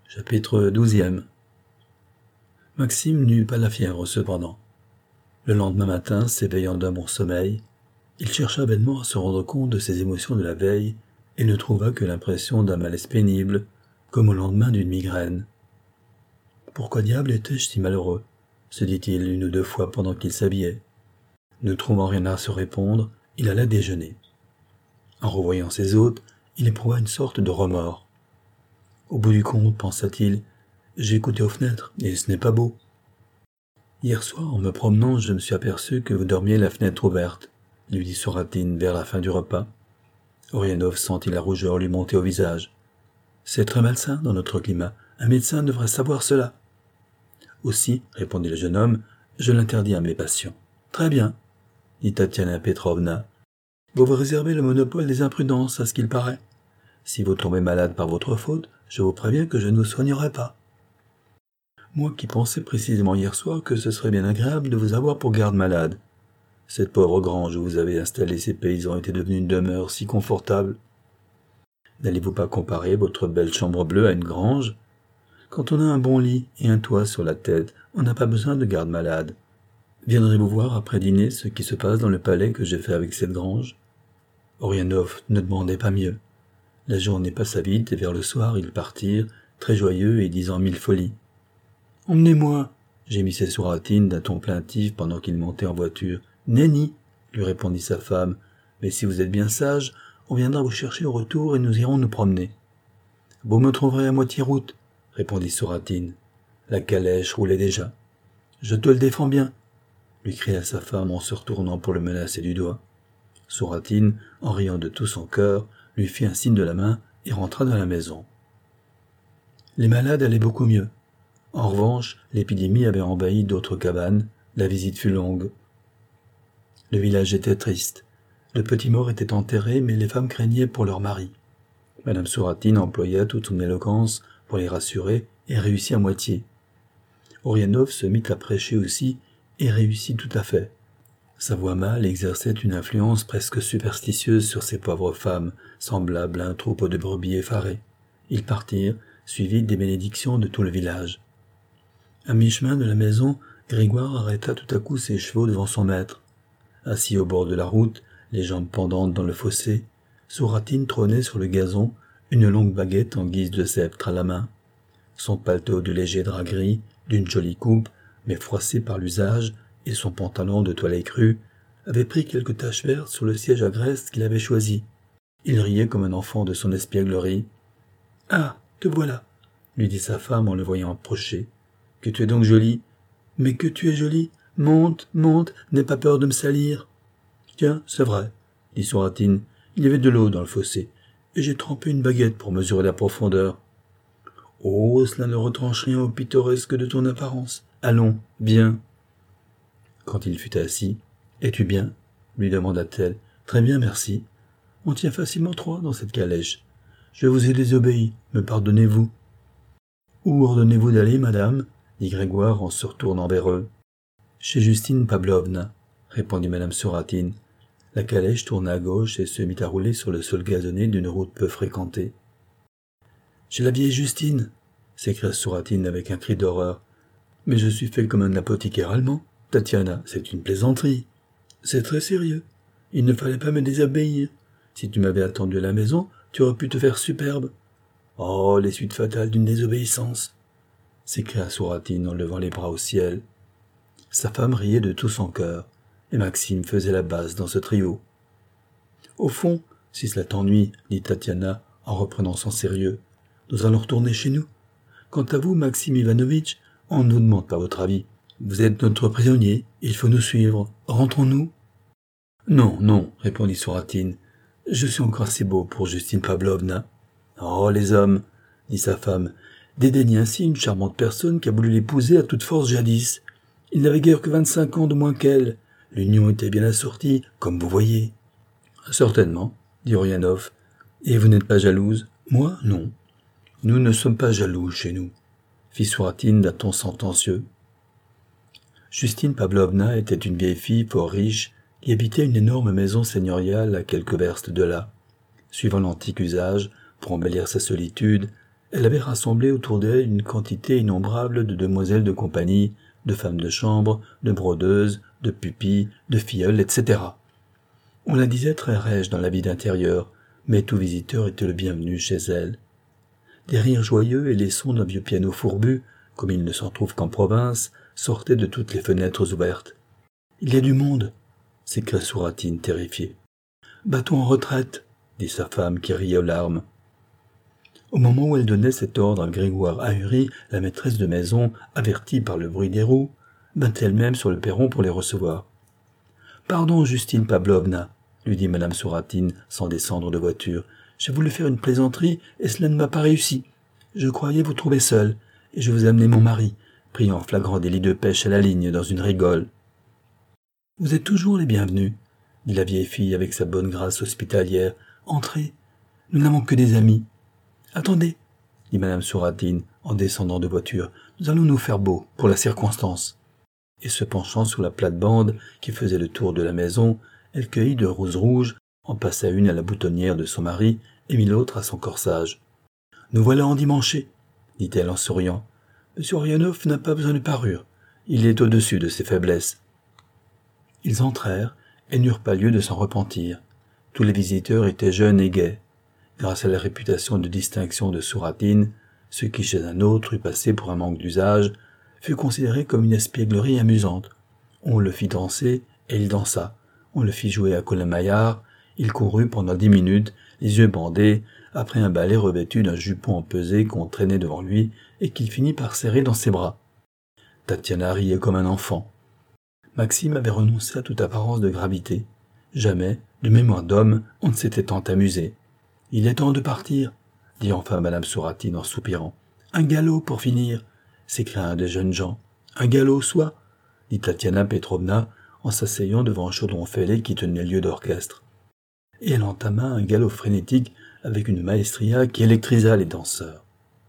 Chapitre 12. Maxime n'eut pas la fièvre cependant. Le lendemain matin, s'éveillant d'un bon sommeil, il chercha vainement à se rendre compte de ses émotions de la veille et ne trouva que l'impression d'un malaise pénible, comme au lendemain d'une migraine. « Pourquoi diable étais-je si malheureux ?» se dit-il une ou deux fois pendant qu'il s'habillait. Ne trouvant rien à se répondre, il alla déjeuner. En revoyant ses hôtes, il éprouva une sorte de remords. Au bout du compte, pensa-t-il, j'ai écouté aux fenêtres, et ce n'est pas beau. Hier soir, en me promenant, je me suis aperçu que vous dormiez la fenêtre ouverte, lui dit Soratine vers la fin du repas. Orianov sentit la rougeur lui monter au visage. C'est très malsain dans notre climat, un médecin devrait savoir cela. Aussi, répondit le jeune homme, je l'interdis à mes patients. Très bien, dit Tatiana Petrovna. Vous vous réservez le monopole des imprudences, à ce qu'il paraît. Si vous tombez malade par votre faute, je vous préviens que je ne vous soignerai pas. Moi qui pensais précisément hier soir que ce serait bien agréable de vous avoir pour garde-malade. Cette pauvre grange où vous avez installé ces paysans était devenue une demeure si confortable. N'allez-vous pas comparer votre belle chambre bleue à une grange? Quand on a un bon lit et un toit sur la tête, on n'a pas besoin de garde-malade. Viendrez-vous voir après dîner ce qui se passe dans le palais que j'ai fait avec cette grange? Orianov ne demandait pas mieux. La journée passa vite et vers le soir ils partirent, très joyeux et disant mille folies. « Emmenez-moi » gémissait Soratine d'un ton plaintif pendant qu'ils montaient en voiture. « Nenni » lui répondit sa femme. « Mais si vous êtes bien sage, on viendra vous chercher au retour et nous irons nous promener. »« Vous me trouverez à moitié route » répondit Soratine. La calèche roulait déjà. « Je te le défends bien » lui cria sa femme en se retournant pour le menacer du doigt. Soratine, en riant de tout son cœur, lui fit un signe de la main et rentra dans la maison. Les malades allaient beaucoup mieux. En revanche, l'épidémie avait envahi d'autres cabanes, la visite fut longue. Le village était triste. Le petit mort était enterré, mais les femmes craignaient pour leurs maris. Madame Soratine employa toute son éloquence pour les rassurer et réussit à moitié. Orianov se mit à prêcher aussi et réussit tout à fait. Sa voix mâle exerçait une influence presque superstitieuse sur ces pauvres femmes, semblables à un troupeau de brebis effarées. Ils partirent, suivis des bénédictions de tout le village. À mi-chemin de la maison, Grégoire arrêta tout à coup ses chevaux devant son maître. Assis au bord de la route, les jambes pendantes dans le fossé, Soratine trônait sur le gazon, une longue baguette en guise de sceptre à la main. Son paletot de léger drap gris, d'une jolie coupe, mais froissé par l'usage, et son pantalon de toile écrue, avait pris quelques taches vertes sur le siège à graisse qu'il avait choisi. Il riait comme un enfant de son espièglerie. « Ah, te voilà !» lui dit sa femme en le voyant approcher. « Que tu es donc jolie !»« Mais que tu es jolie ! Monte, monte, n'aie pas peur de me salir !»« Tiens, c'est vrai, » dit Soratine, « il y avait de l'eau dans le fossé, et j'ai trempé une baguette pour mesurer la profondeur. »« Oh, cela ne retranche rien au pittoresque de ton apparence. Allons, viens !» Quand il fut assis, « Es-tu bien ?» lui demanda-t-elle. « Très bien, merci. On tient facilement trois dans cette calèche. Je vous ai désobéi, me pardonnez-vous ?»« Où ordonnez-vous d'aller, madame ?» dit Grégoire en se retournant vers eux. « Chez Justine Pavlovna, » répondit madame Soratine. La calèche tourna à gauche et se mit à rouler sur le sol gazonné d'une route peu fréquentée. « Chez la vieille Justine !» s'écria Soratine avec un cri d'horreur. « Mais je suis fait comme un apothicaire allemand. Tatiana, c'est une plaisanterie. C'est très sérieux. Il ne fallait pas me désobéir. Si tu m'avais attendu à la maison, tu aurais pu te faire superbe. Oh, les suites fatales d'une désobéissance !» s'écria Soratine en levant les bras au ciel. Sa femme riait de tout son cœur, et Maxime faisait la basse dans ce trio. « Au fond, si cela t'ennuie, dit Tatiana en reprenant son sérieux, nous allons retourner chez nous. Quant à vous, Maxime Ivanovitch, on ne nous demande pas votre avis. Vous êtes notre prisonnier, il faut nous suivre. Rentrons-nous ?»« Non, non, répondit Soratine. Je suis encore assez beau pour Justine Pavlovna. »« Oh, les hommes, dit sa femme, dédaignent ainsi une charmante personne qui a voulu l'épouser à toute force jadis. Il n'avait guère que 25 ans de moins qu'elle. L'union était bien assortie, comme vous voyez. »« Certainement, dit Orianov. Et vous n'êtes pas jalouse ? Moi, non. »« Nous ne sommes pas jaloux chez nous, » fit Soratine d'un ton sentencieux. Justine Pavlovna était une vieille fille fort riche qui habitait une énorme maison seigneuriale à quelques verstes de là. Suivant l'antique usage, pour embellir sa solitude, Elle avait rassemblé autour d'elle une quantité innombrable de demoiselles de compagnie, de femmes de chambre, de brodeuses, de pupilles, de filleules, etc. On la disait très rêche dans la vie d'intérieur, mais tout visiteur était le bienvenu chez elle. Des rires joyeux et les sons d'un vieux piano fourbu, comme il ne s'en trouve qu'en province, sortaient de toutes les fenêtres ouvertes. « Il y a du monde !» s'écria Souratine, terrifiée. « Battons en retraite !» dit sa femme qui riait aux larmes. Au moment où elle donnait cet ordre à Grégoire ahuri, la maîtresse de maison, avertie par le bruit des roues, vint elle-même sur le perron pour les recevoir. « Pardon, Justine Pavlovna, » lui dit madame Souratine sans descendre de voiture. « J'ai voulu faire une plaisanterie et cela ne m'a pas réussi. Je croyais vous trouver seule et je vous ai amené mon mari, pris en flagrant délit de pêche à la ligne dans une rigole. »« Vous êtes toujours les bienvenus, » dit la vieille fille avec sa bonne grâce hospitalière. « Entrez, nous n'avons que des amis. »« Attendez, » dit madame Souratine en descendant de voiture, « nous allons nous faire beau pour la circonstance. » Et se penchant sous la plate-bande qui faisait le tour de la maison, elle cueillit 2 roses rouges, en passa une à la boutonnière de son mari et mit l'autre à son corsage. « Nous voilà endimanchés, » dit-elle en souriant. « Monsieur Orianov n'a pas besoin de parure, il est au-dessus de ses faiblesses. » Ils entrèrent et n'eurent pas lieu de s'en repentir. Tous les visiteurs étaient jeunes et gais. Grâce à la réputation de distinction de Souratine, ce qui chez un autre eût passé pour un manque d'usage, fut considéré comme une espièglerie amusante. On le fit danser, et il dansa. On le fit jouer à Colin-Maillard, il courut pendant 10 minutes, les yeux bandés, après un balai revêtu d'un jupon empesé qu'on traînait devant lui et qu'il finit par serrer dans ses bras. Tatiana riait comme un enfant. Maxime avait renoncé à toute apparence de gravité. Jamais, de mémoire d'homme, on ne s'était tant amusé. « Il est temps de partir, » dit enfin madame Souratine en soupirant. « Un galop pour finir, » s'écria un des jeunes gens. « Un galop, soit, » dit Tatiana Petrovna en s'asseyant devant un chaudron fêlé qui tenait lieu d'orchestre. Et elle entama un galop frénétique avec une maestria qui électrisa les danseurs.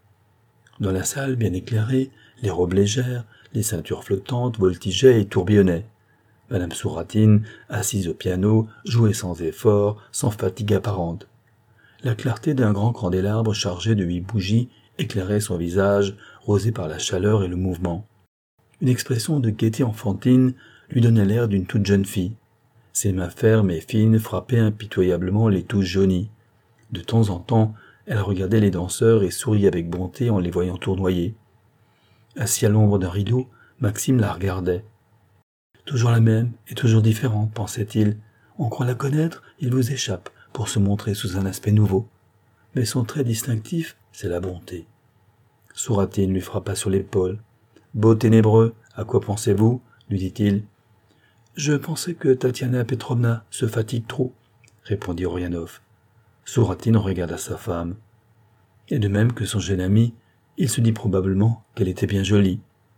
Dans la salle bien éclairée, les robes légères, les ceintures flottantes voltigeaient et tourbillonnaient. Madame Souratine, assise au piano, jouait sans effort, sans fatigue apparente. La clarté d'un grand candélabre chargé de 8 bougies éclairait son visage, rosé par la chaleur et le mouvement. Une expression de gaieté enfantine lui donnait l'air d'une toute jeune fille. Ses mains fermes et fines frappaient impitoyablement les touches jaunies. De temps en temps, elle regardait les danseurs et souriait avec bonté en les voyant tournoyer. Assis à l'ombre d'un rideau, Maxime la regardait. « Toujours la même et toujours différente, pensait-il. On croit la connaître, il vous échappe pour se montrer sous un aspect nouveau. Mais son trait distinctif, c'est la bonté. » Souratine lui frappa sur l'épaule. « Beau ténébreux, à quoi pensez-vous » lui dit-il. « Je pensais que Tatiana Petrovna se fatigue trop, » répondit Orianov. Souratine regarda sa femme. Et de même que son jeune ami, il se dit probablement qu'elle était bien jolie.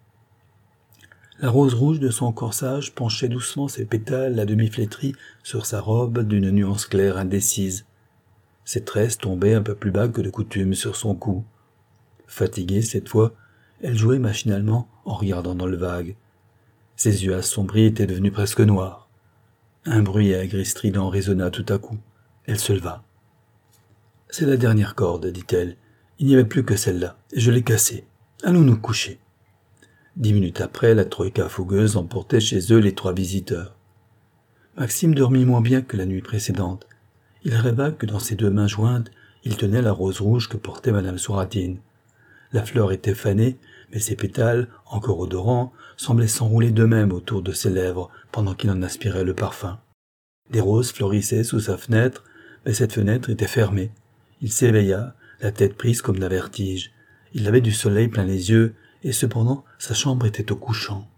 La rose rouge de son corsage penchait doucement ses pétales à demi flétris sur sa robe d'une nuance claire indécise. Ses tresses tombaient un peu plus bas que de coutume sur son cou. Fatiguée cette fois, elle jouait machinalement en regardant dans le vague. Ses yeux assombris étaient devenus presque noirs. Un bruit à gris strident résonna tout à coup. Elle se leva. « C'est la dernière corde, dit-elle. Il n'y avait plus que celle-là, et je l'ai cassée. Allons nous coucher. » 10 minutes après, la troïka fougueuse emportait chez eux les 3 visiteurs. Maxime dormit moins bien que la nuit précédente. Il rêva que dans ses 2 mains jointes, il tenait la rose rouge que portait madame Souratine. La fleur était fanée, mais ses pétales, encore odorants, semblaient s'enrouler d'eux-mêmes autour de ses lèvres pendant qu'il en aspirait le parfum. Des roses florissaient sous sa fenêtre, mais cette fenêtre était fermée. Il s'éveilla, la tête prise comme d'un vertige. Il avait du soleil plein les yeux, et cependant sa chambre était au couchant.